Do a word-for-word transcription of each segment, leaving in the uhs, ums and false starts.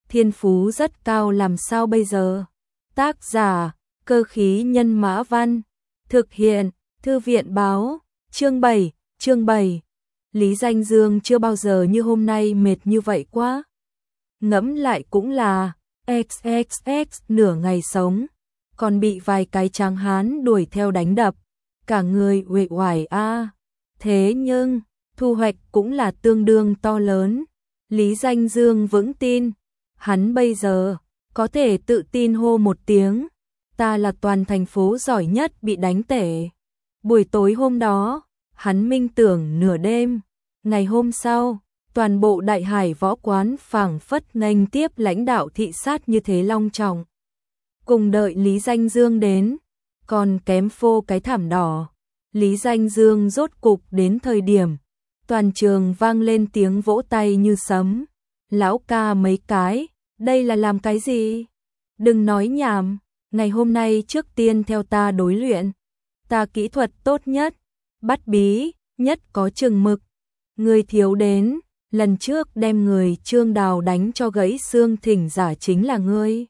thiên phú rất cao làm sao bây giờ? Tác giả, Cơ khí nhân mã văn. Thực hiện, Thư viện báo. Chương bảy, chương bảy. Lý Danh Dương chưa bao giờ như hôm nay mệt như vậy quá. Ngẫm lại cũng là, xx x nửa ngày sống, còn bị vài cái tráng hán đuổi theo đánh đập, cả người uể oải a. Thế nhưng, thu hoạch cũng là tương đương to lớn. Lý Danh Dương vững tin, hắn bây giờ có thể tự tin hô một tiếng, ta là toàn thành phố giỏi nhất bị đánh tể. Buổi tối hôm đó, hắn minh tưởng nửa đêm, ngày hôm sau, toàn bộ Đại Hải võ quán phảng phất nghênh tiếp lãnh đạo thị sát như thế long trọng. Cùng đợi Lý Danh Dương đến, còn kém phô cái thảm đỏ. Lý Danh Dương rốt cục đến thời điểm, toàn trường vang lên tiếng vỗ tay như sấm. Lão ca mấy cái, đây là làm cái gì? Đừng nói nhảm, ngày hôm nay trước tiên theo ta đối luyện. Ta kỹ thuật tốt nhất, bắt bí, nhất có chừng mực. Người thiếu đến, lần trước đem người Trương Đào đánh cho gãy xương thỉnh giả chính là ngươi.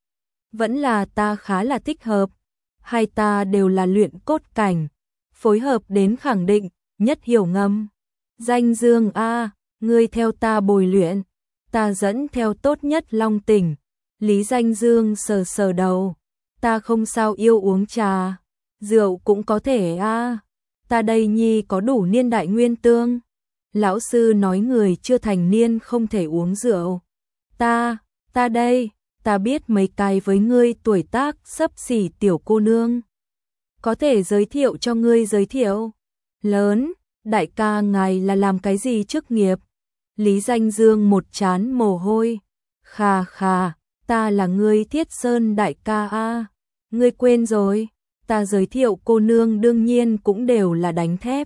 Vẫn là ta khá là thích hợp, hai ta đều là luyện cốt cảnh, phối hợp đến khẳng định, nhất hiểu ngầm. Danh Dương a, ngươi theo ta bồi luyện, ta dẫn theo tốt nhất Long Tỉnh. Lý Danh Dương sờ sờ đầu, ta không sao yêu uống trà, rượu cũng có thể a, ta đây nhi có đủ niên đại nguyên tương. Lão sư nói người chưa thành niên không thể uống rượu. Ta, ta đây, ta biết mấy cái với ngươi tuổi tác xấp xỉ tiểu cô nương. Có thể giới thiệu cho ngươi giới thiệu. Lớn, đại ca ngài là làm cái gì chức nghiệp? Lý Danh Dương một trán mồ hôi. Khà khà, ta là ngươi Thiết Sơn đại ca a. Ngươi quên rồi, ta giới thiệu cô nương đương nhiên cũng đều là đánh thép.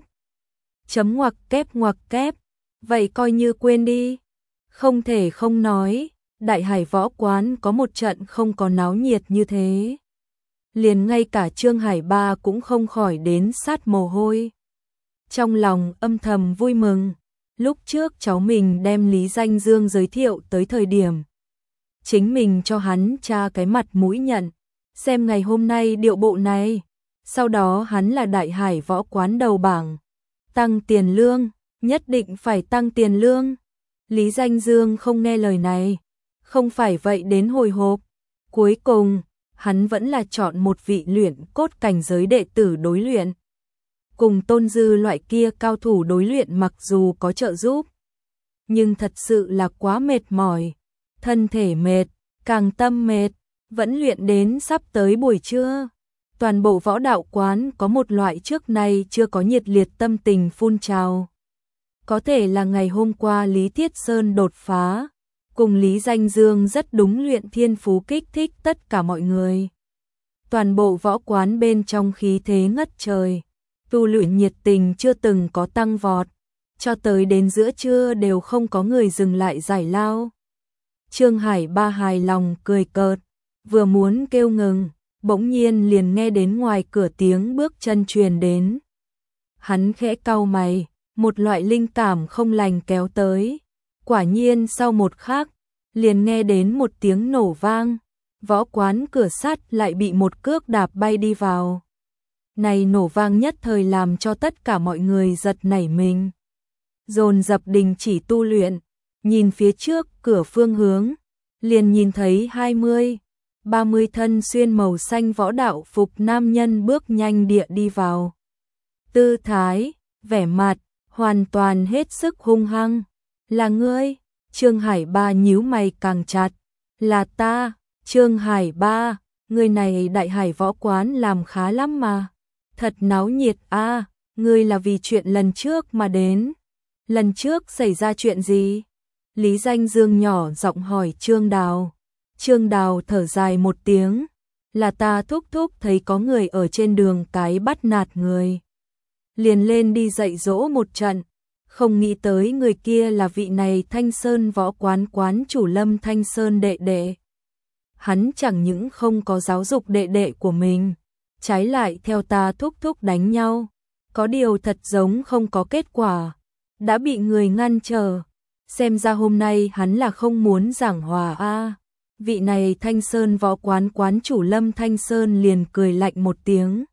Chấm ngoặc kép ngoặc kép, vậy coi như quên đi. Không thể không nói, Đại Hải võ quán có một trận không có náo nhiệt như thế. Liền ngay cả Trương Hải Ba cũng không khỏi đến sát mồ hôi. Trong lòng âm thầm vui mừng, lúc trước cháu mình đem Lý Danh Dương giới thiệu tới thời điểm. Chính mình cho hắn tra cái mặt mũi nhận, xem ngày hôm nay điệu bộ này. Sau đó hắn là Đại Hải võ quán đầu bảng. Tăng tiền lương, nhất định phải tăng tiền lương. Lý Danh Dương không nghe lời này, không phải vậy đến hồi hộp. Cuối cùng, hắn vẫn là chọn một vị luyện cốt cảnh giới đệ tử đối luyện. Cùng Tôn Dư loại kia cao thủ đối luyện mặc dù có trợ giúp, nhưng thật sự là quá mệt mỏi. Thân thể mệt, càng tâm mệt, vẫn luyện đến sắp tới buổi trưa. Toàn bộ võ đạo quán có một loại trước nay chưa có nhiệt liệt tâm tình phun trào. Có thể là ngày hôm qua Lý Thiết Sơn đột phá, cùng Lý Danh Dương rất đúng luyện thiên phú kích thích tất cả mọi người. Toàn bộ võ quán bên trong khí thế ngất trời, tu luyện nhiệt tình chưa từng có tăng vọt, cho tới đến giữa trưa đều không có người dừng lại giải lao. Trương Hải Ba hài lòng cười cợt, vừa muốn kêu ngừng, bỗng nhiên liền nghe đến ngoài cửa tiếng bước chân truyền đến. Hắn khẽ cau mày, một loại linh cảm không lành kéo tới. Quả nhiên sau một khắc, liền nghe đến một tiếng nổ vang, võ quán cửa sắt lại bị một cước đạp bay đi vào. Này nổ vang nhất thời làm cho tất cả mọi người giật nảy mình. Dồn dập đình chỉ tu luyện, nhìn phía trước cửa phương hướng, liền nhìn thấy hai mươi, ba mươi thân xuyên màu xanh võ đạo phục nam nhân bước nhanh địa đi vào. Tư thái, vẻ mặt, hoàn toàn hết sức hung hăng. Là ngươi? Trương Hải Ba nhíu mày càng chặt. Là ta, Trương Hải Ba, người này Đại Hải võ quán làm khá lắm mà. Thật náo nhiệt a, à, ngươi là vì chuyện lần trước mà đến. Lần trước xảy ra chuyện gì? Lý Danh Dương nhỏ giọng hỏi Trương Đào. Trương Đào thở dài một tiếng, là ta thúc thúc thấy có người ở trên đường cái bắt nạt người. Liền lên đi dạy dỗ một trận, không nghĩ tới người kia là vị này Thanh Sơn võ quán quán chủ Lâm Thanh Sơn đệ đệ. Hắn chẳng những không có giáo dục đệ đệ của mình, trái lại theo ta thúc thúc đánh nhau, có điều thật giống không có kết quả, đã bị người ngăn trở. xem ra hôm nay hắn là không muốn giảng hòa a. Vị này Thanh Sơn võ quán quán chủ Lâm Thanh Sơn liền cười lạnh một tiếng.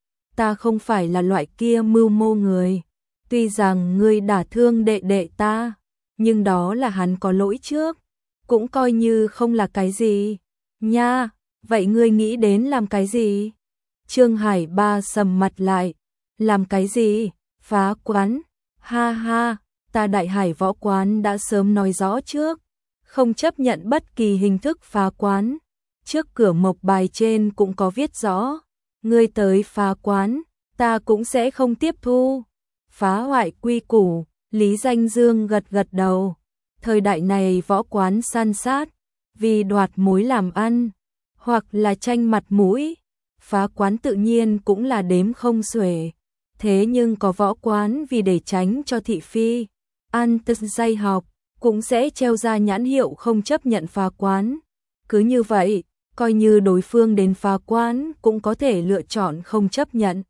Ta không phải là loại kia mưu mô người. Tuy rằng ngươi đả thương đệ đệ ta, nhưng đó là hắn có lỗi trước, cũng coi như không là cái gì. Nha, vậy ngươi nghĩ đến làm cái gì? Trương Hải Ba sầm mặt lại. Làm cái gì? Phá quán? Ha ha, ta Đại Hải võ quán đã sớm nói rõ trước, không chấp nhận bất kỳ hình thức phá quán. Trước cửa mộc bài trên cũng có viết rõ, ngươi tới phá quán, ta cũng sẽ không tiếp thu. Phá hoại quy củ, Lý Danh Dương gật gật đầu. Thời đại này võ quán san sát, vì đoạt mối làm ăn, hoặc là tranh mặt mũi, phá quán tự nhiên cũng là đếm không xuể. Thế nhưng có võ quán vì để tránh cho thị phi, ăn tức dây học, cũng sẽ treo ra nhãn hiệu không chấp nhận phá quán. Cứ như vậy, coi như đối phương đến phá quán cũng có thể lựa chọn không chấp nhận,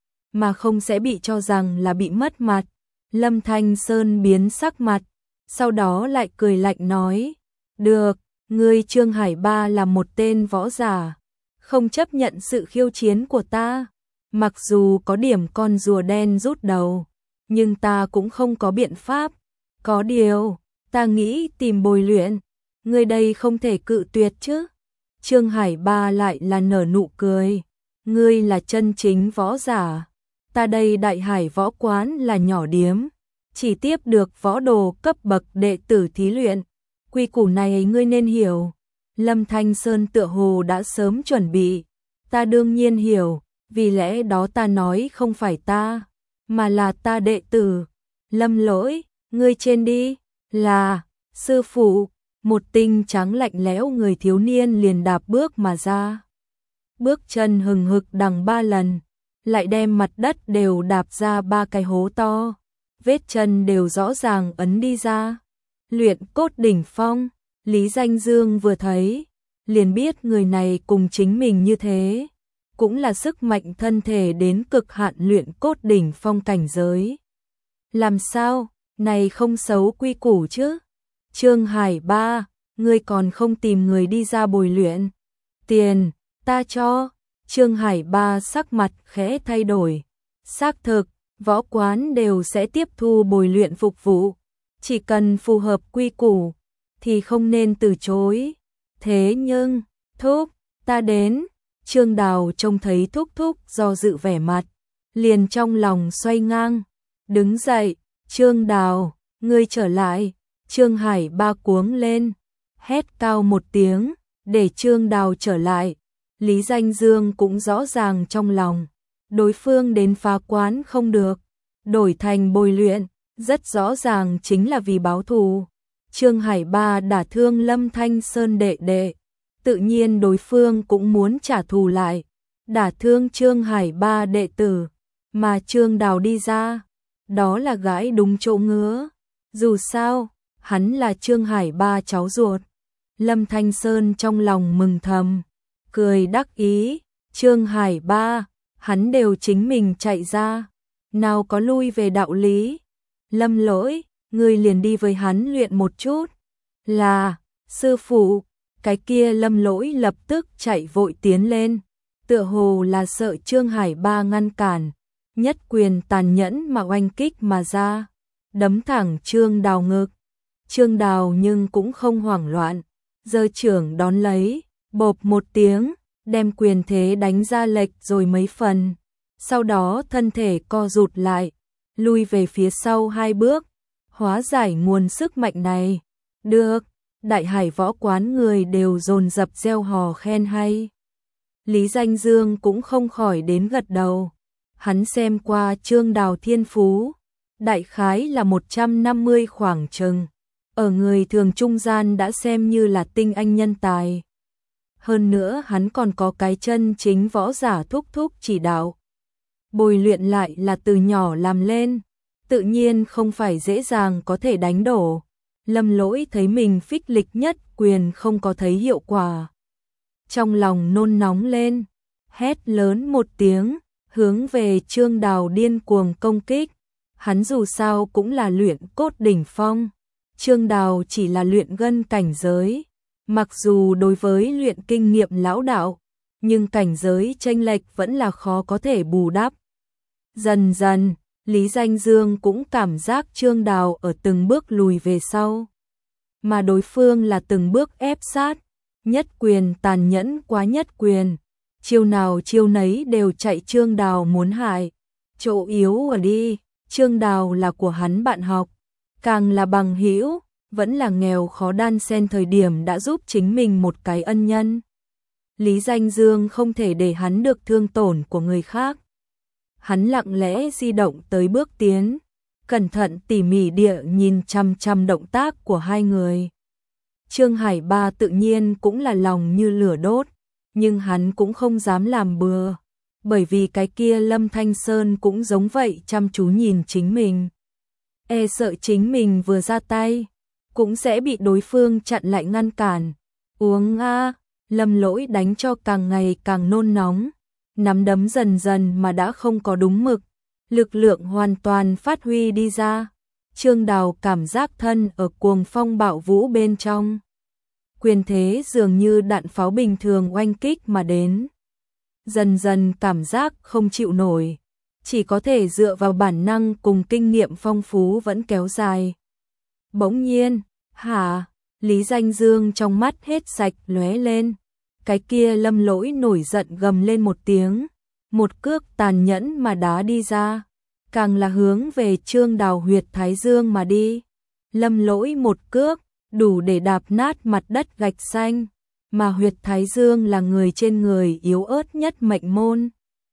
mà không sẽ bị cho rằng là bị mất mặt. Lâm Thanh Sơn biến sắc mặt, sau đó lại cười lạnh nói, được, ngươi Trương Hải Ba là một tên võ giả, không chấp nhận sự khiêu chiến của ta. Mặc dù có điểm con rùa đen rút đầu, nhưng ta cũng không có biện pháp. Có điều, ta nghĩ tìm bồi luyện, ngươi đây không thể cự tuyệt chứ. Trương Hải Ba lại là nở nụ cười, ngươi là chân chính võ giả, ta đây Đại Hải võ quán là nhỏ điếm, chỉ tiếp được võ đồ cấp bậc đệ tử thí luyện, quy củ này ngươi nên hiểu. Lâm Thanh Sơn tựa hồ đã sớm chuẩn bị, ta đương nhiên hiểu, vì lẽ đó ta nói không phải ta, mà là ta đệ tử. Lâm Lỗi, ngươi trên đi. Là, sư phụ. Một tinh trắng lạnh lẽo người thiếu niên liền đạp bước mà ra. Bước chân hừng hực đằng ba lần, lại đem mặt đất đều đạp ra ba cái hố to, vết chân đều rõ ràng ấn đi ra. Luyện cốt đỉnh phong, Lý Danh Dương vừa thấy, liền biết người này cùng chính mình như thế, cũng là sức mạnh thân thể đến cực hạn luyện cốt đỉnh phong cảnh giới. Làm sao, này không xấu quy củ chứ? Trương Hải Ba, ngươi còn không tìm người đi ra bồi luyện? Tiền, ta cho. Trương Hải Ba sắc mặt khẽ thay đổi. Xác thực, võ quán đều sẽ tiếp thu bồi luyện phục vụ. Chỉ cần phù hợp quy củ, thì không nên từ chối. Thế nhưng, thúc, ta đến. Trương Đào trông thấy thúc thúc do dự vẻ mặt, liền trong lòng xoay ngang. Đứng dậy, Trương Đào, ngươi trở lại. Trương Hải Ba cuống lên, hét cao một tiếng, để Trương Đào trở lại. Lý Danh Dương cũng rõ ràng trong lòng, đối phương đến phá quán không được, đổi thành bồi luyện, rất rõ ràng chính là vì báo thù. Trương Hải Ba đả thương Lâm Thanh Sơn đệ đệ, tự nhiên đối phương cũng muốn trả thù lại, đả thương Trương Hải Ba đệ tử, mà Trương Đào đi ra, đó là gãi đúng chỗ ngứa. Dù sao, hắn là Trương Hải Ba cháu ruột. Lâm Thanh Sơn trong lòng mừng thầm, cười đắc ý, Trương Hải Ba, hắn đều chính mình chạy ra, nào có lui về đạo lý. Lâm Lỗi, ngươi liền đi với hắn luyện một chút. Là, sư phụ. Cái kia Lâm Lỗi lập tức chạy vội tiến lên, tựa hồ là sợ Trương Hải Ba ngăn cản, nhất quyền tàn nhẫn mà oanh kích mà ra, đấm thẳng Trương Đào ngực. Trương Đào nhưng cũng không hoảng loạn, giơ trưởng đón lấy, bộp một tiếng, đem quyền thế đánh ra lệch rồi mấy phần, sau đó thân thể co rụt lại, lui về phía sau hai bước, hóa giải nguồn sức mạnh này. Được. Đại Hải võ quán người đều dồn dập reo hò khen hay. Lý Danh Dương cũng không khỏi đến gật đầu. Hắn xem qua Trương Đào thiên phú, đại khái là một trăm năm mươi khoảng chừng, ở người thường trung gian đã xem như là tinh anh nhân tài. Hơn nữa hắn còn có cái chân chính võ giả thúc thúc chỉ đạo. Bồi luyện lại là từ nhỏ làm lên, tự nhiên không phải dễ dàng có thể đánh đổ. Lâm Lỗi thấy mình phích lịch nhất quyền không có thấy hiệu quả, trong lòng nôn nóng lên, hét lớn một tiếng, hướng về Trương Đào điên cuồng công kích. Hắn dù sao cũng là luyện cốt đỉnh phong, Trương Đào chỉ là luyện gân cảnh giới, mặc dù đối với luyện kinh nghiệm lão đạo, nhưng cảnh giới chênh lệch vẫn là khó có thể bù đắp. Dần dần, Lý Danh Dương cũng cảm giác Trương Đào ở từng bước lùi về sau, mà đối phương là từng bước ép sát, nhất quyền tàn nhẫn quá nhất quyền, chiêu nào chiêu nấy đều chạy Trương Đào muốn hại. Chỗ yếu ở đi, Trương Đào là của hắn bạn học, càng là bằng hữu, vẫn là nghèo khó đan xen thời điểm đã giúp chính mình một cái ân nhân. Lý Danh Dương không thể để hắn được thương tổn của người khác. Hắn lặng lẽ di động tới bước tiến, cẩn thận tỉ mỉ địa nhìn chăm chăm động tác của hai người. Trương Hải Ba tự nhiên cũng là lòng như lửa đốt, nhưng hắn cũng không dám làm bừa, bởi vì cái kia Lâm Thanh Sơn cũng giống vậy chăm chú nhìn chính mình. E sợ chính mình vừa ra tay, cũng sẽ bị đối phương chặn lại ngăn cản. Uống a, Lâm Lỗi đánh cho càng ngày càng nôn nóng, nắm đấm dần dần mà đã không có đúng mực, lực lượng hoàn toàn phát huy đi ra. Trương Đào cảm giác thân ở cuồng phong bạo vũ bên trong. Quyền thế dường như đạn pháo bình thường oanh kích mà đến. Dần dần cảm giác không chịu nổi, chỉ có thể dựa vào bản năng cùng kinh nghiệm phong phú vẫn kéo dài. Bỗng nhiên, hả, Lý Danh Dương trong mắt hết sạch lóe lên. Cái kia Lâm Lỗi nổi giận gầm lên một tiếng, một cước tàn nhẫn mà đá đi ra, càng là hướng về Trương Đào huyệt thái dương mà đi. Lâm Lỗi một cước, đủ để đạp nát mặt đất gạch xanh, mà huyệt thái dương là người trên người yếu ớt nhất mệnh môn.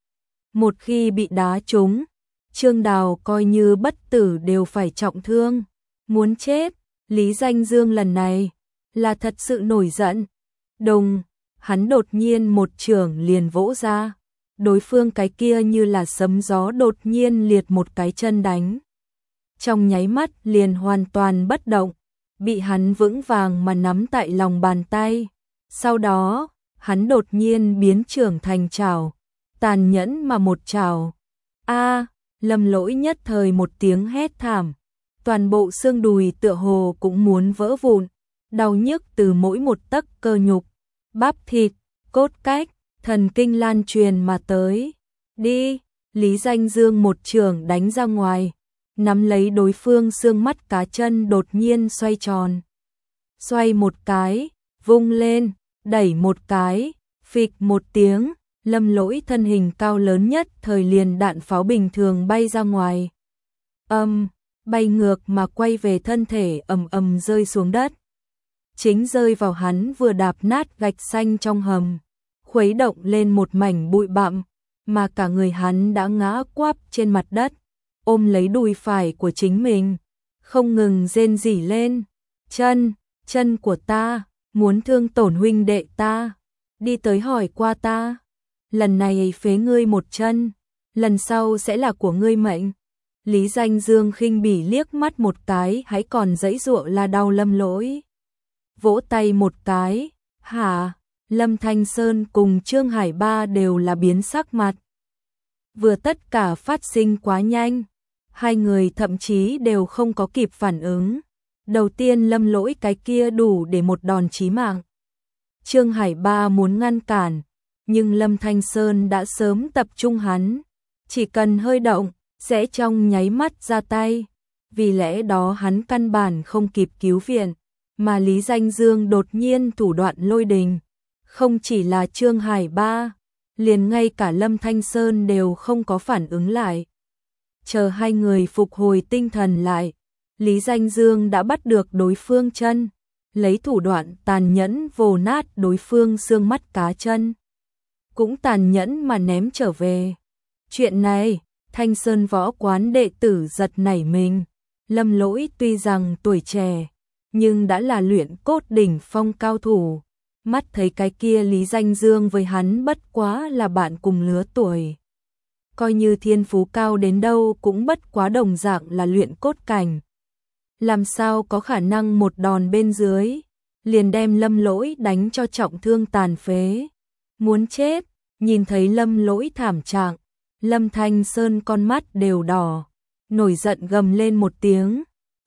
Một khi bị đá trúng, Trương Đào coi như bất tử đều phải trọng thương, muốn chết. Lý Danh Dương lần này là thật sự nổi giận. Đùng, hắn đột nhiên một chưởng liền vỗ ra, đối phương cái kia như là sấm gió đột nhiên liệt một cái chân đánh. Trong nháy mắt liền hoàn toàn bất động, bị hắn vững vàng mà nắm tại lòng bàn tay. Sau đó, hắn đột nhiên biến chưởng thành chảo, tàn nhẫn mà một chảo. A, Lâm Lỗi nhất thời một tiếng hét thảm, toàn bộ xương đùi tựa hồ cũng muốn vỡ vụn, đau nhức từ mỗi một tấc cơ nhục, bắp thịt, cốt cách, thần kinh lan truyền mà tới. Đi, Lý Danh Dương một chưởng đánh ra ngoài, nắm lấy đối phương xương mắt cá chân đột nhiên xoay tròn. Xoay một cái, vung lên, đẩy một cái, phịch một tiếng, Lâm Lỗi thân hình cao lớn nhất thời liền đạn pháo bình thường bay ra ngoài. Âm, bay ngược mà quay về thân thể ầm ầm rơi xuống đất. Chính rơi vào hắn vừa đạp nát gạch xanh trong hầm, khuấy động lên một mảnh bụi bặm, mà cả người hắn đã ngã quắp trên mặt đất, ôm lấy đùi phải của chính mình, không ngừng rên rỉ lên. Chân, chân của ta, muốn thương tổn huynh đệ ta, đi tới hỏi qua ta. Lần này phế ngươi một chân, lần sau sẽ là của ngươi mệnh. Lý Danh Dương khinh bỉ liếc mắt một cái, hãy còn giãy giụa là đau Lâm Lỗi. Vỗ tay một cái, hả, Lâm Thanh Sơn cùng Trương Hải Ba đều là biến sắc mặt. Vừa tất cả phát sinh quá nhanh, hai người thậm chí đều không có kịp phản ứng. Đầu tiên Lâm Lỗi cái kia đủ để một đòn chí mạng. Trương Hải Ba muốn ngăn cản, nhưng Lâm Thanh Sơn đã sớm tập trung hắn, chỉ cần hơi động, sẽ trong nháy mắt ra tay. Vì lẽ đó hắn căn bản không kịp cứu viện, mà Lý Danh Dương đột nhiên thủ đoạn lôi đình. Không chỉ là Trương Hải Ba, liền ngay cả Lâm Thanh Sơn đều không có phản ứng lại. Chờ hai người phục hồi tinh thần lại, Lý Danh Dương đã bắt được đối phương chân, lấy thủ đoạn tàn nhẫn vồ nát đối phương xương mắt cá chân, cũng tàn nhẫn mà ném trở về. Chuyện này, Thanh Sơn võ quán đệ tử giật nảy mình. Lâm Lỗi tuy rằng tuổi trẻ, nhưng đã là luyện cốt đỉnh phong cao thủ. Mắt thấy cái kia Lý Danh Dương với hắn bất quá là bạn cùng lứa tuổi. Coi như thiên phú cao đến đâu cũng bất quá đồng dạng là luyện cốt cảnh. Làm sao có khả năng một đòn bên dưới, liền đem Lâm Lỗi đánh cho trọng thương tàn phế. Muốn chết, nhìn thấy Lâm Lỗi thảm trạng, Lâm Thanh Sơn con mắt đều đỏ, nổi giận gầm lên một tiếng,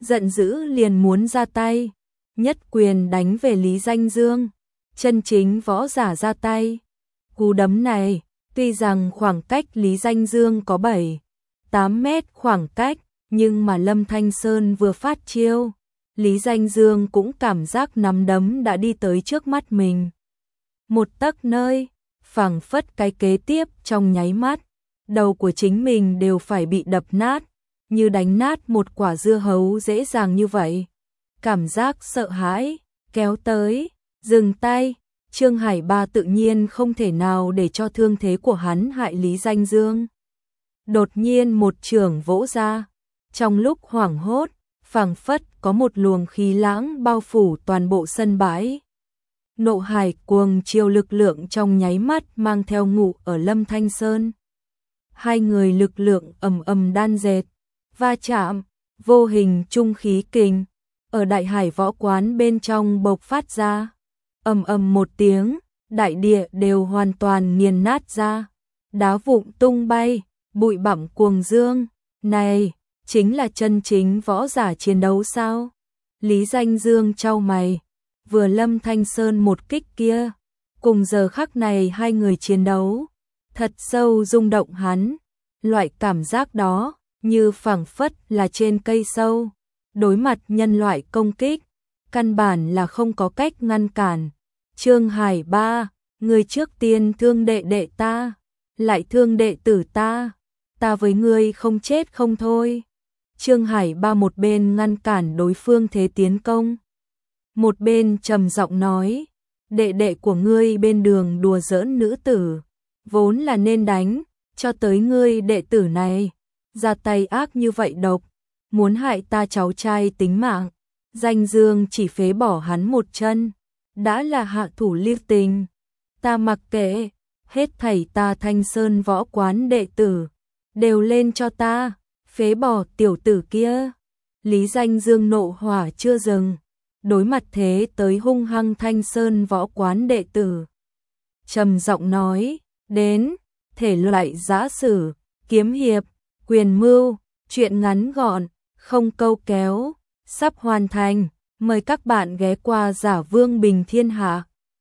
giận dữ liền muốn ra tay, nhất quyền đánh về Lý Danh Dương. Chân chính võ giả ra tay. Cú đấm này, tuy rằng khoảng cách Lý Danh Dương có bảy, tám mét khoảng cách, nhưng mà Lâm Thanh Sơn vừa phát chiêu, Lý Danh Dương cũng cảm giác nắm đấm đã đi tới trước mắt mình. Một tấc nơi, phảng phất cái kế tiếp trong nháy mắt, đầu của chính mình đều phải bị đập nát, như đánh nát một quả dưa hấu dễ dàng như vậy. Cảm giác sợ hãi, kéo tới, dừng tay, Trương Hải Ba tự nhiên không thể nào để cho thương thế của hắn hại Lý Danh Dương. Đột nhiên một chưởng vỗ ra, trong lúc hoảng hốt, phảng phất có một luồng khí lãng bao phủ toàn bộ sân bãi. Nộ hải cuồng chiều lực lượng trong nháy mắt mang theo ngụ ở Lâm Thanh Sơn. Hai người lực lượng ầm ầm đan dệt, va chạm, vô hình trung khí kình, ở đại hải võ quán bên trong bộc phát ra. Ầm ầm một tiếng, đại địa đều hoàn toàn nghiền nát ra, đá vụn tung bay, bụi bặm cuồng dương. Này, chính là chân chính võ giả chiến đấu sao? Lý Danh Dương chau mày, vừa Lâm Thanh Sơn một kích kia, cùng giờ khắc này hai người chiến đấu, thật sâu rung động hắn. Loại cảm giác đó, như phảng phất là trên cây sâu, đối mặt nhân loại công kích, căn bản là không có cách ngăn cản. Trương Hải Ba, người trước tiên thương đệ đệ ta, lại thương đệ tử ta, ta với ngươi không chết không thôi. Trương Hải Ba một bên ngăn cản đối phương thế tiến công, một bên trầm giọng nói, đệ đệ của ngươi bên đường đùa giỡn nữ tử, vốn là nên đánh, cho tới ngươi đệ tử này, ra tay ác như vậy độc, muốn hại ta cháu trai tính mạng. Danh Dương chỉ phế bỏ hắn một chân, đã là hạ thủ lưu tình, ta mặc kệ, hết thảy ta Thanh Sơn võ quán đệ tử, đều lên cho ta, phế bỏ tiểu tử kia. Lý Danh Dương nộ hỏa chưa dừng, đối mặt thế tới hung hăng Thanh Sơn võ quán đệ tử, trầm giọng nói, đến, thể loại giã sử, kiếm hiệp, quyền mưu, chuyện ngắn gọn, không câu kéo, sắp hoàn thành, mời các bạn ghé qua Giả Vương Bình Thiên Hạ.